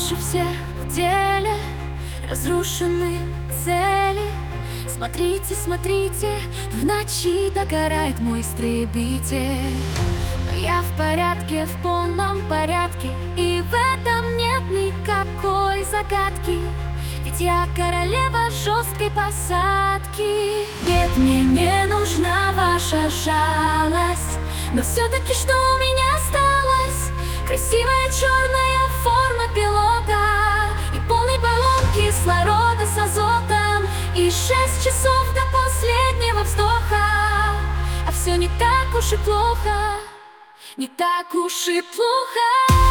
Наши все в деле, разрушены цели. Смотрите, смотрите, в ночи догорает мой истребитель. Но я в порядке, в полном порядке, и в этом нет никакой загадки. Ведь я королева жесткой посадки. Нет, мне не нужна ваша жалость, но все-таки что у меня осталось? Красивая черная форма пилота и полный баллон кислорода с азотом, и 6 часов до последнего вздоха. А все не так уж и плохо, не так уж и плохо.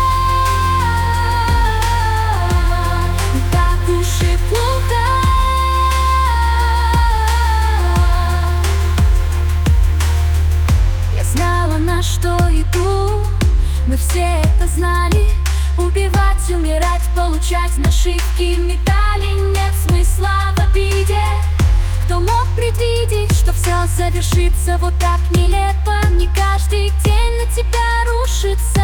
Не так уж и плохо. Я знала, на что иду, мы все это знали. Убивать, умирать, получать нашивки медали. Нет смысла в обиде. Кто мог предвидеть, что все завершится вот так нелепо? Не каждый день на тебя рушится